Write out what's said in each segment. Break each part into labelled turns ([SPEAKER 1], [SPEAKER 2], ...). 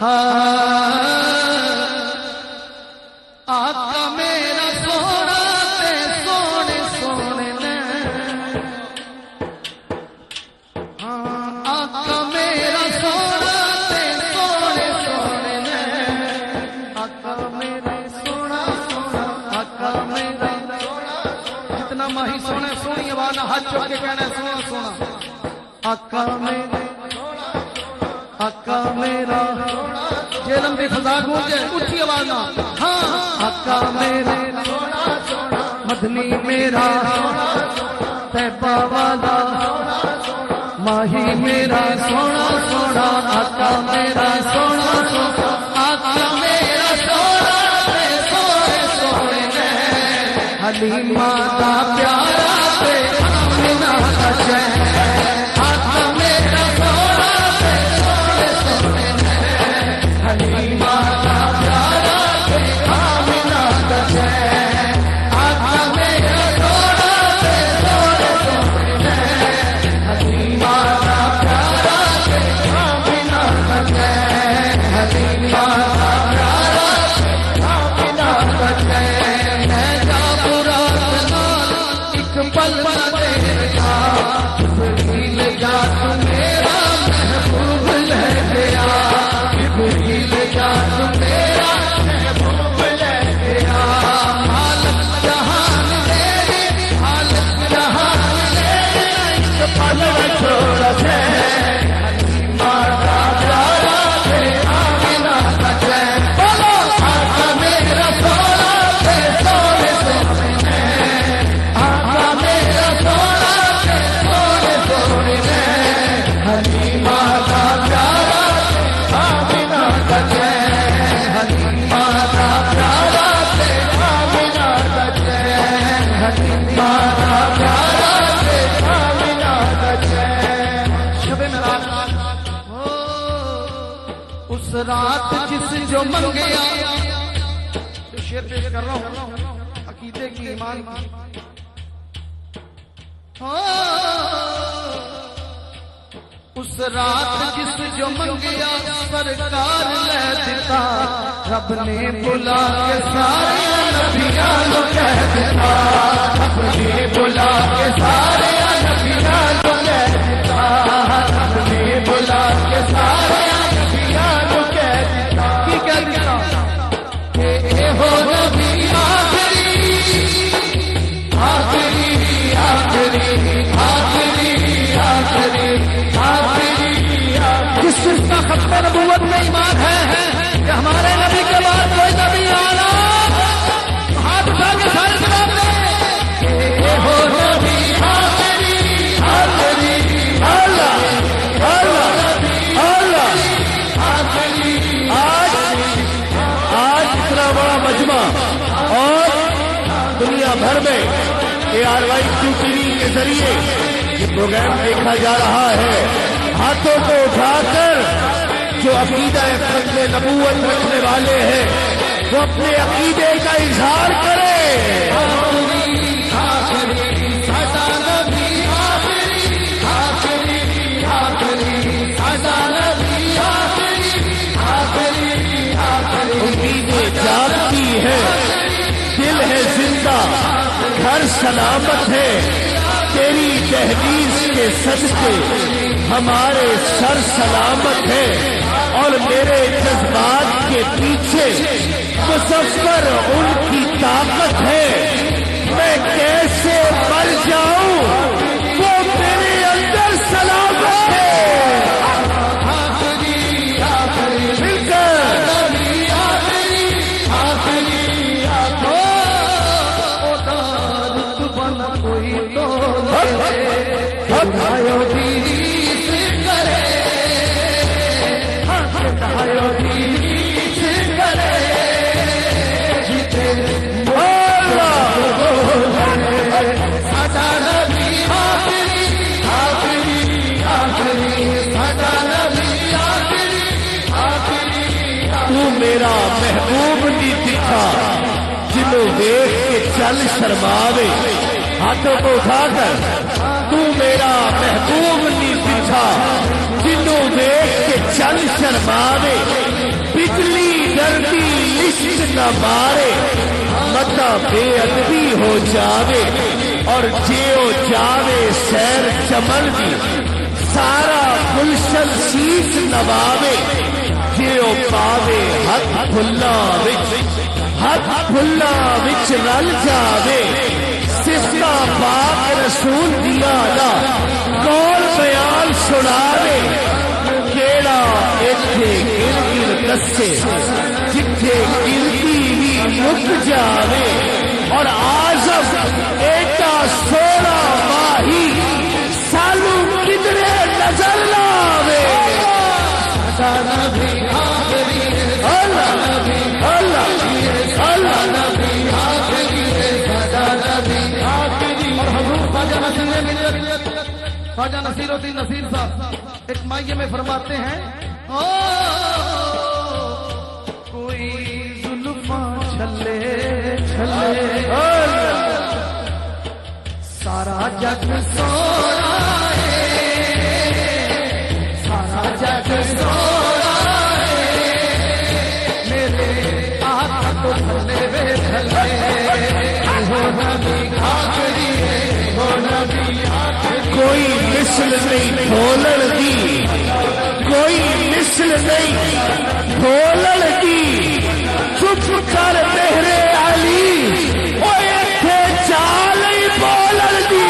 [SPEAKER 1] آقا میرا سونا تے سونے سونے نے آقا میرا سونا تے سونے سونے نے آقا میرا سونا سونا آقا میرا جتنا ماہی سونے سونی آواز ہاتھ چوک کے کہنا سونا سونا آقا میرا آقا میرا جیلم دی فضا گونجے اٹھی آواز نہ ہاں آقا میرا مدنی میرا طیبہ والا ماہی میرا سونا سونا آقا میرا سونا سونا آقا میرا سونا سونے سونے نے حلیمہ دا پیارا تے آمنہ دا چین آقا میرا سونا سونے سونے نے حلیمہ دا پیارا تے آمنہ دا چین آقا میرا سونا سونے سونے نے حلیمہ دا پیارا تے آمنہ دا چین حلیمہ دا پیارا آمنہ دا چین میں جا برا ایک پل تیرے جا جبریل جا تو میرا محبوب لے گیا جبریل جا تو میرا محبوب لے گیا حالت جہان میری حالت جہان میری ایک پل چھوڑ دے حلیمہ دا پیارا تے آمنہ دا چین بولو آقا میرا سونا تے سونے سونے نے آقا میرا سونا تے سونے سونے نے حلیمہ دا پیارا تے آمنہ دا چین حلیمہ دا پیارا تے آمنہ دا چین حلیمہ دا پیارا تے آمنہ دا چین شب معراج اس رات جس جو منگیا شعر پیش کر رہا ہوں عقیدے کی ایمان کی اس رات جس جو منگیا سرکار لے دیتا رب نے بلا کے سارے نبیاں کو کہہ دیتا رب نے بلا کے سارے نبیاں کو کہہ دیتا رب نے بلا کے سارے نبیاں کو کہہ دیتا کی کہہ دیتا کہ اے ہو نبی آخری آخری آخری آخری آخری جس کا ختم نبوت میں ایمان ہے کہ ہمارے نبی کے بعد کوئی نبی آنا ہاتھ اٹھا کے سارے جواب دیں اے ہو نبی آخری آخری اللہ اللہ اللہ آخری آج اتنا بڑا مجمع اور دنیا بھر میں ARY-QTV کے ذریعے یہ پروگرام دیکھا جا رہا ہے ہاتھوں کو اٹھا کر جو عقیدہ ختم نبوت رکھنے والے ہیں وہ اپنے عقیدے کا اظہار کرے امیدیں جاگتی ہے دل ہے زندہ گھر سلامت ہے تیری دہلیز کے صدقے ہمارے سر سلامت ہے اور میرے جذبات کے پیچھے مظفر ان کی طاقت ہے میں کیسے مر جاؤں وہ میرے اندر سلامت ہے مل کر میرا محبوب نہیں دکھا جنوں دیکھ کے چل شرماوے ہاتھوں کو اٹھا کر تو میرا محبوب نہیں دکھا جنوں دیکھ کے چل شرماوے
[SPEAKER 2] بجلی ڈرتی لشت نہ مارے متا بے ادبی ہو جاوے اور جیو جاوے سیر چمن دی سارا گلشن شیش نواوے جیو پاوے ہاتھ پھلا وچ رل جاوے سفتا پاک رسول دیا دا کون بیان سناوے کیڑا ایتھے گر گر دسے جتھے گرتی بھی مک جاوے اور آزم ایٹا سونا ماہی سالو کدرے نظر لاوے
[SPEAKER 1] خواجہ نصیر الدین نصیر صاحب ایک مائیے میں فرماتے ہیں کوئی ظلماں چھلے چھلے سارا جگ سونا ہے سارا جگ سونا ہے میرے ہاتھ کو تھلے وے تھلے ہو نبی آخری ہو نبی
[SPEAKER 2] کوئی مثل نہیں بولن دی کوئی مثل نہیں بولن دی چپ کر میرے علی اوے ایتھے چال ہی بولن دی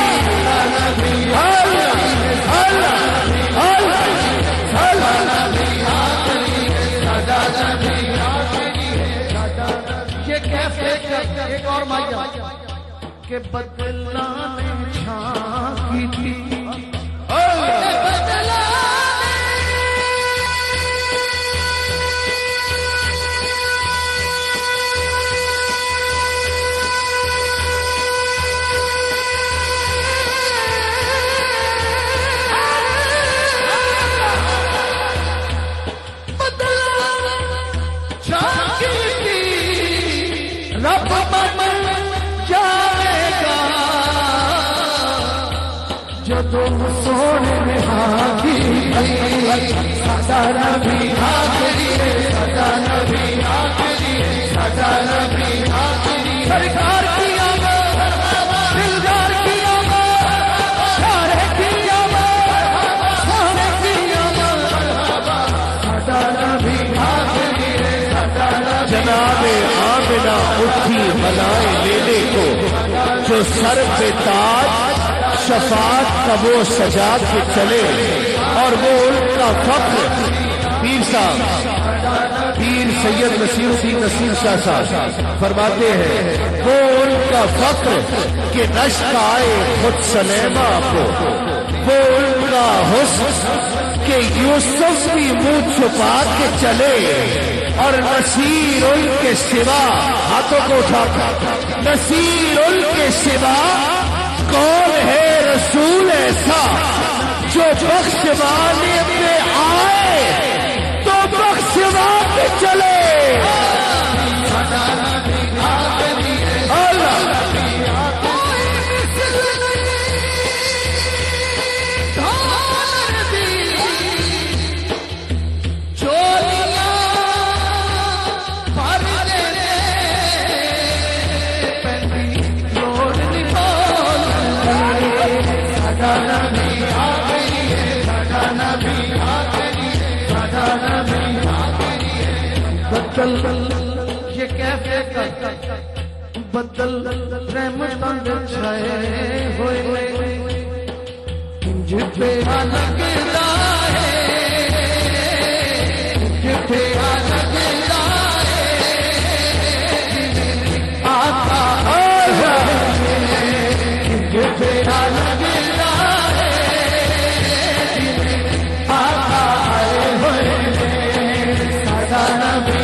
[SPEAKER 1] یہ کیسے ایک اور مائیہ کہ بدلا نے چھان کی تھی رب من جائے گا جدو سونے میں ہاتھی سدا نبی آخری سدا نبی آخری سدا نبی آخری سرکار کی آمد دلدار کی آمد سارے کی آمد سارے کی آمد سدا نبی آخری سدا نبی
[SPEAKER 2] جناب آمنہ اٹھی بلائے لینے کو جو سر پہ تاج شفاعت کا وہ سجا کے چلے اور وہ ان کا فخر پیر صاحب پیر سید نصیر الدین نصیر شاہ صاحب فرماتے ہیں وہ ان کا فخر کہ نشق آئے خود سلیمہ کو وہ ان کا حسن کہ یوسف بھی منہ چھپا کے چلے اور نصیر ان کے سوا ہاتھوں کو اٹھا نصیر ان کے سوا کون ہے رسول ایسا جو بخشوانے پہ آئے تو بخشوانے چلے
[SPEAKER 1] یہ کیسے بدل رحمتاں چھائے ہوئے جتھے لگدا ہے جتھے لگدا ہے آقا جتھے لگدا ہے آقا آئے ہوئے سدا نبی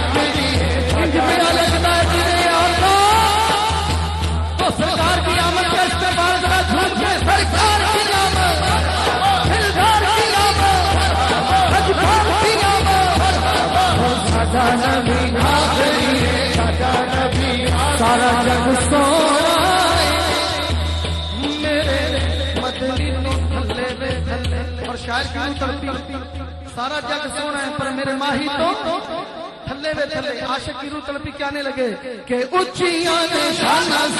[SPEAKER 1] سرکار کی آمد کا استقبال ذرا جھوم کے سرکار کی آمد دلدار کی آمد حجبار کی آمد سدا نبی آخری سدا نبی سارا جگ سونا میرے مدنی نو تھلے میں تھلے اور شاعر کی ترتیب سارا جگ سونا ہے پر میرے ماہی تو تھلے وے تھلے عاشق کی روح تڑپی کے آنے لگے کہ اچیاں نے شانہ